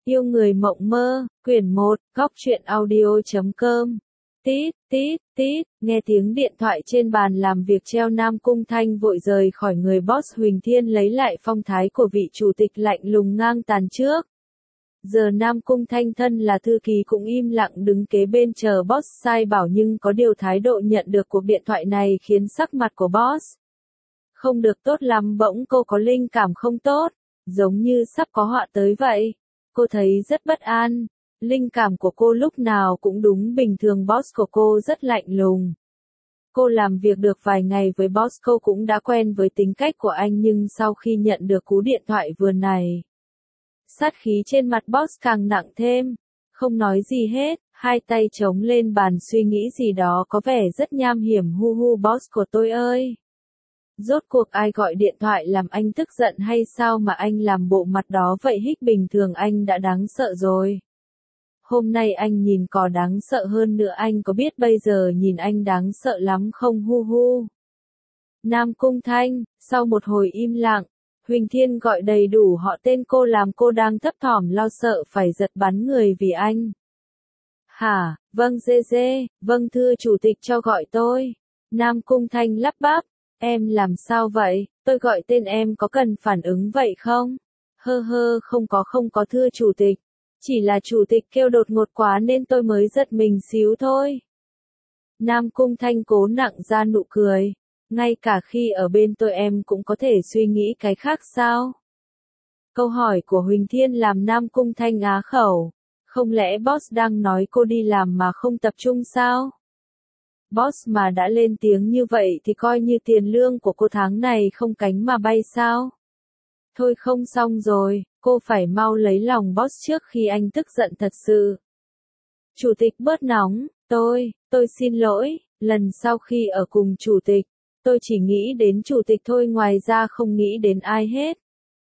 Yêu người mộng mơ, quyển 1, góc truyện audio.com. Tít, tít, tít, nghe tiếng điện thoại trên bàn làm việc treo, Nam Cung Thanh vội rời khỏi người boss Huỳnh Thiên, lấy lại phong thái của vị chủ tịch lạnh lùng ngang tàn trước. Giờ Nam Cung Thanh thân là thư ký cũng im lặng đứng kế bên chờ boss sai bảo, nhưng có điều thái độ nhận được cuộc điện thoại này khiến sắc mặt của boss không được tốt lắm. Bỗng cô có linh cảm không tốt, giống như sắp có họa tới vậy. Cô thấy rất bất an. Linh cảm của cô lúc nào cũng đúng. Bình thường boss của cô rất lạnh lùng. Cô làm việc được vài ngày với boss, cô cũng đã quen với tính cách của anh, nhưng sau khi nhận được cú điện thoại vừa này, sát khí trên mặt boss càng nặng thêm. Không nói gì hết, hai tay chống lên bàn suy nghĩ gì đó có vẻ rất nham hiểm. Hu hu, boss của tôi ơi! Rốt cuộc ai gọi điện thoại làm anh tức giận hay sao mà anh làm bộ mặt đó vậy hích? Bình thường anh đã đáng sợ rồi. Hôm nay anh nhìn có đáng sợ hơn nữa, anh có biết bây giờ nhìn anh đáng sợ lắm không? Hu hu. Nam Cung Thanh, sau một hồi im lặng, Huỳnh Thiên gọi đầy đủ họ tên cô làm cô đang thấp thỏm lo sợ phải giật bắn người vì anh. Hả, vâng dê dê, vâng thưa chủ tịch cho gọi tôi. Nam Cung Thanh lắp bắp. Em làm sao vậy? Tôi gọi tên em có cần phản ứng vậy không? Hơ hơ, không có thưa chủ tịch. Chỉ là chủ tịch kêu đột ngột quá nên tôi mới giật mình xíu thôi. Nam Cung Thanh cố nặng ra nụ cười. Ngay cả khi ở bên tôi em cũng có thể suy nghĩ cái khác sao? Câu hỏi của Huỳnh Thiên làm Nam Cung Thanh á khẩu. Không lẽ boss đang nói cô đi làm mà không tập trung sao? Boss mà đã lên tiếng như vậy thì coi như tiền lương của cô tháng này không cánh mà bay sao? Thôi không xong rồi, cô phải mau lấy lòng boss trước khi anh tức giận thật sự. Chủ tịch bớt nóng, tôi xin lỗi, lần sau khi ở cùng chủ tịch, tôi chỉ nghĩ đến chủ tịch thôi, ngoài ra không nghĩ đến ai hết.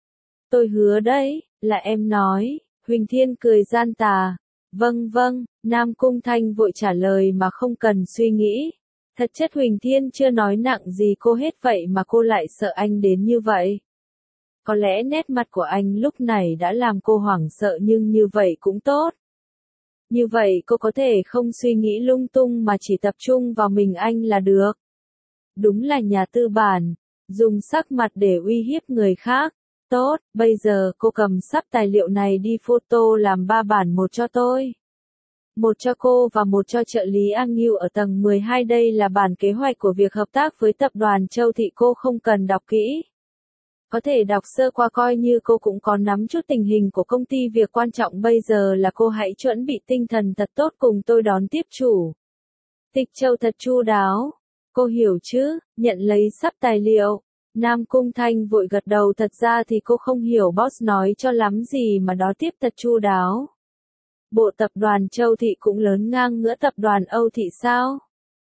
Tôi hứa đấy, là em nói. Huỳnh Thiên cười gian tà. Vâng vâng, Nam Cung Thanh vội trả lời mà không cần suy nghĩ. Thật chất Huỳnh Thiên chưa nói nặng gì cô hết vậy mà cô lại sợ anh đến như vậy. Có lẽ nét mặt của anh lúc này đã làm cô hoảng sợ, nhưng như vậy cũng tốt. Như vậy cô có thể không suy nghĩ lung tung mà chỉ tập trung vào mình anh là được. Đúng là nhà tư bản, dùng sắc mặt để uy hiếp người khác. Tốt, bây giờ cô cầm sắp tài liệu này đi photo làm 3 bản, một cho tôi, một cho cô và một cho trợ lý A Ngưu ở tầng 12. Đây là bản kế hoạch của việc hợp tác với tập đoàn Châu Thị, cô không cần đọc kỹ. Có thể đọc sơ qua coi như cô cũng có nắm chút tình hình của công ty. Việc quan trọng bây giờ là cô hãy chuẩn bị tinh thần thật tốt cùng tôi đón tiếp chủ tịch Châu thật chu đáo. Cô hiểu chứ? Nhận lấy sắp tài liệu, Nam Cung Thanh vội gật đầu. Thật ra thì cô không hiểu boss nói cho lắm gì mà đó tiếp thật chu đáo. Bộ tập đoàn Châu Thị cũng lớn ngang ngửa tập đoàn Âu Thị sao?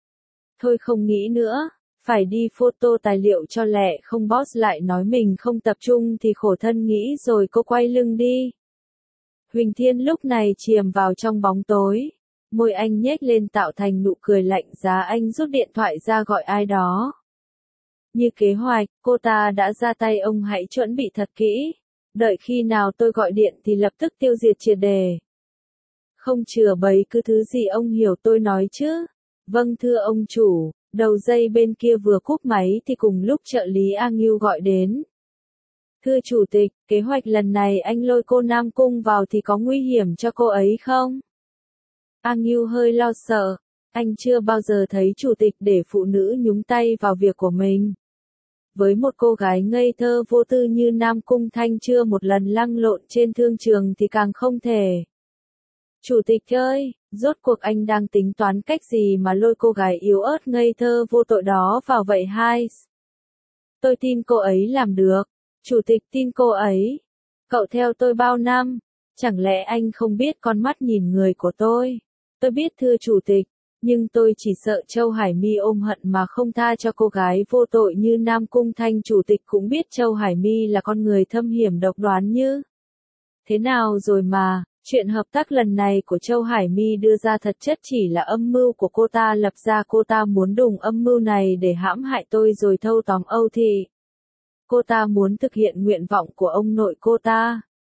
Thôi không nghĩ nữa, phải đi photo tài liệu cho lẹ, không boss lại nói mình không tập trung thì khổ thân nghĩ rồi. Cô quay lưng đi. Huỳnh Thiên lúc này chìm vào trong bóng tối. Môi anh nhếch lên tạo thành nụ cười lạnh giá. Anh rút điện thoại ra gọi ai đó. Như kế hoạch, cô ta đã ra tay, ông hãy chuẩn bị thật kỹ. Đợi khi nào tôi gọi điện thì lập tức tiêu diệt triệt đề. Không chừa bấy cứ thứ gì, ông hiểu tôi nói chứ? Vâng thưa ông chủ. Đầu dây bên kia vừa cúp máy thì cùng lúc trợ lý A Ngưu gọi đến. Thưa chủ tịch, kế hoạch lần này anh lôi cô Nam Cung vào thì có nguy hiểm cho cô ấy không? A Ngưu hơi lo sợ. Anh chưa bao giờ thấy chủ tịch để phụ nữ nhúng tay vào việc của mình. Với một cô gái ngây thơ vô tư như Nam Cung Thanh chưa một lần lăn lộn trên thương trường thì càng không thể. Chủ tịch ơi, rốt cuộc anh đang tính toán cách gì mà lôi cô gái yếu ớt ngây thơ vô tội đó vào vậy hai? Tôi tin cô ấy làm được. Chủ tịch tin cô ấy. Cậu theo tôi bao năm, chẳng lẽ anh không biết con mắt nhìn người của tôi? Tôi biết thưa chủ tịch, nhưng tôi chỉ sợ Châu Hải My ôm hận mà không tha cho cô gái vô tội như Nam Cung Thanh. Chủ tịch cũng biết Châu Hải My là con người thâm hiểm độc đoán như thế nào rồi mà. Chuyện hợp tác lần này của Châu Hải My đưa ra thật chất chỉ là âm mưu của cô ta lập ra. Cô ta muốn dùng âm mưu này để hãm hại tôi rồi thâu tóm Âu Thị. Cô ta muốn thực hiện nguyện vọng của ông nội cô ta.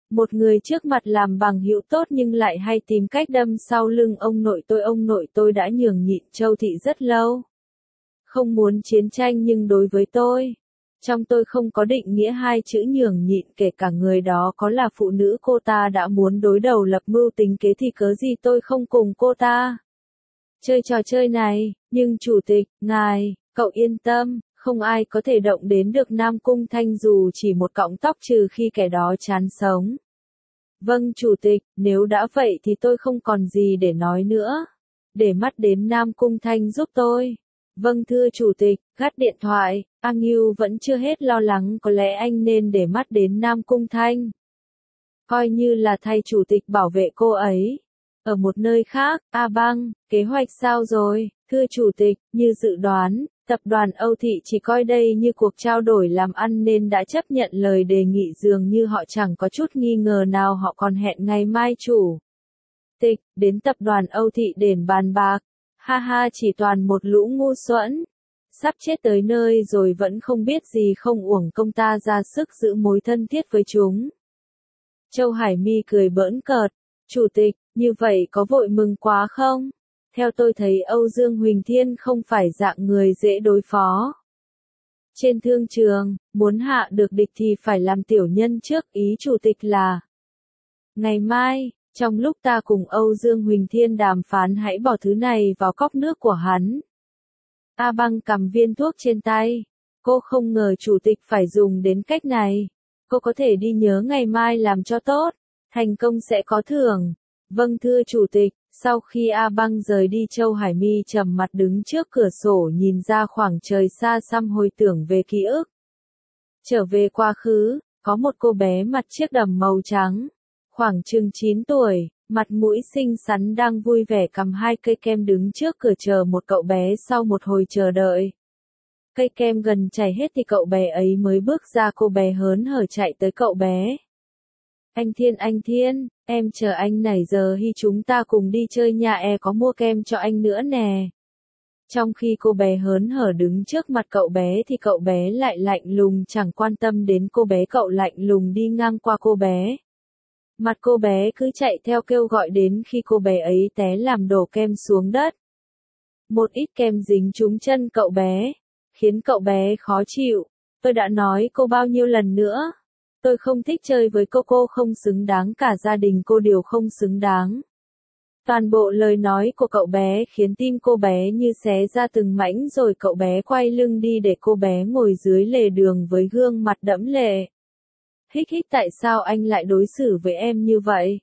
Một người trước mặt làm bằng hữu tốt nhưng lại hay tìm cách đâm sau lưng ông nội tôi đã nhường nhịn Châu Thị rất lâu. Không muốn chiến tranh nhưng đối với tôi, trong tôi không có định nghĩa hai chữ nhường nhịn, kể cả người đó có là phụ nữ cô ta đã muốn đối đầu lập mưu tính kế thì cớ gì tôi không cùng cô ta chơi trò chơi này, nhưng chủ tịch, ngài, cậu yên tâm, không ai có thể động đến được Nam Cung Thanh dù chỉ một cọng tóc trừ khi kẻ đó chán sống. Vâng chủ tịch, nếu đã vậy thì tôi không còn gì để nói nữa. Để mắt đến Nam Cung Thanh giúp tôi. Vâng thưa chủ tịch, gắt điện thoại, A Ngưu vẫn chưa hết lo lắng, có lẽ anh nên để mắt đến Nam Cung Thanh. Coi như là thay chủ tịch bảo vệ cô ấy. Ở một nơi khác, A Băng, kế hoạch sao rồi? Thưa chủ tịch, như dự đoán, tập đoàn Âu Thị chỉ coi đây như cuộc trao đổi làm ăn nên đã chấp nhận lời đề nghị, dường như họ chẳng có chút nghi ngờ nào, họ còn hẹn ngày mai chủ tịch đến tập đoàn Âu Thị để bàn bạc. Ha ha, chỉ toàn một lũ ngu xuẩn. Sắp chết tới nơi rồi vẫn không biết gì, không uổng công ta ra sức giữ mối thân thiết với chúng. Châu Hải Mi cười bỡn cợt. Chủ tịch, như vậy có vội mừng quá không? Theo tôi thấy Âu Dương Huỳnh Thiên không phải dạng người dễ đối phó. Trên thương trường, muốn hạ được địch thì phải làm tiểu nhân trước, ý chủ tịch là ngày mai, trong lúc ta cùng Âu Dương Huỳnh Thiên đàm phán, hãy bỏ thứ này vào cốc nước của hắn. A Băng cầm viên thuốc trên tay. Cô không ngờ chủ tịch phải dùng đến cách này. Cô có thể đi nhớ ngày mai làm cho tốt. Thành công sẽ có thưởng. Vâng thưa chủ tịch. Sau khi A Băng rời đi, Châu Hải Mi trầm mặt đứng trước cửa sổ nhìn ra khoảng trời xa xăm, hồi tưởng về ký ức. Trở về quá khứ, có một cô bé mặt chiếc đầm màu trắng. Khoảng chừng 9 tuổi, mặt mũi xinh xắn đang vui vẻ cầm 2 cây kem đứng trước cửa chờ một cậu bé. Sau một hồi chờ đợi, cây kem gần chảy hết thì cậu bé ấy mới bước ra. Cô bé hớn hở chạy tới cậu bé. Anh Thiên, em chờ anh nãy giờ hi, chúng ta cùng đi chơi nhà, có mua kem cho anh nữa nè. Trong khi cô bé hớn hở đứng trước mặt cậu bé thì cậu bé lại lạnh lùng, chẳng quan tâm đến cô bé. Cậu lạnh lùng đi ngang qua cô bé. Mặt cô bé cứ chạy theo kêu gọi đến khi cô bé ấy té làm đổ kem xuống đất. Một ít kem dính trúng chân cậu bé, khiến cậu bé khó chịu. Tôi đã nói cô bao nhiêu lần nữa. Tôi không thích chơi với cô không xứng đáng, cả gia đình cô đều không xứng đáng. Toàn bộ lời nói của cậu bé khiến tim cô bé như xé ra từng mảnh, rồi cậu bé quay lưng đi để cô bé ngồi dưới lề đường với gương mặt đẫm lệ. Hích, tại sao anh lại đối xử với em như vậy?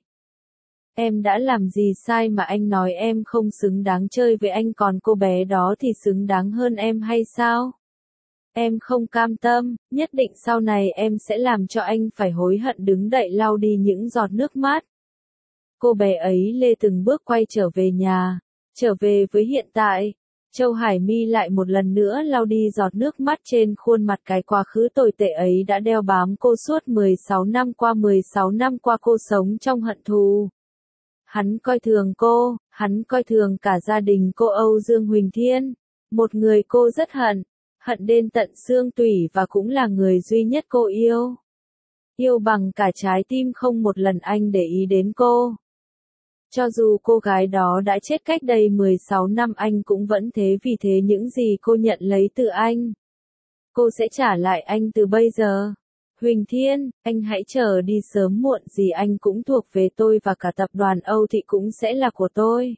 Em đã làm gì sai mà anh nói em không xứng đáng chơi với anh, còn cô bé đó thì xứng đáng hơn em hay sao? Em không cam tâm, nhất định sau này em sẽ làm cho anh phải hối hận. Đứng dậy lau đi những giọt nước mắt. Cô bé ấy lê từng bước quay trở về nhà, trở về với hiện tại. Châu Hải Mi lại một lần nữa lau đi giọt nước mắt trên khuôn mặt. Cái quá khứ tồi tệ ấy đã đeo bám cô suốt 16 năm qua. 16 năm qua cô sống trong hận thù. Hắn coi thường cô, hắn coi thường cả gia đình cô. Âu Dương Huỳnh Thiên, một người cô rất hận, hận đến tận xương tủy, và cũng là người duy nhất cô yêu. Yêu bằng cả trái tim, không một lần anh để ý đến cô. Cho dù cô gái đó đã chết cách đây 16 năm, anh cũng vẫn thế. Vì thế những gì cô nhận lấy từ anh, cô sẽ trả lại anh từ bây giờ. Huỳnh Thiên, anh hãy chờ đi, sớm muộn gì anh cũng thuộc về tôi, và cả tập đoàn Âu Thị cũng sẽ là của tôi.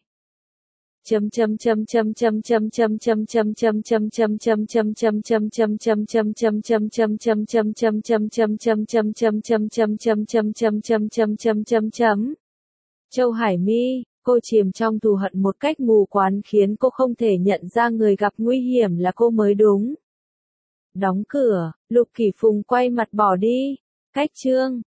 Châu Hải Mi, cô chìm trong thù hận một cách mù quáng khiến cô không thể nhận ra người gặp nguy hiểm là cô mới đúng. Đóng cửa, Lục Kỷ Phùng quay mặt bỏ đi. Cách chương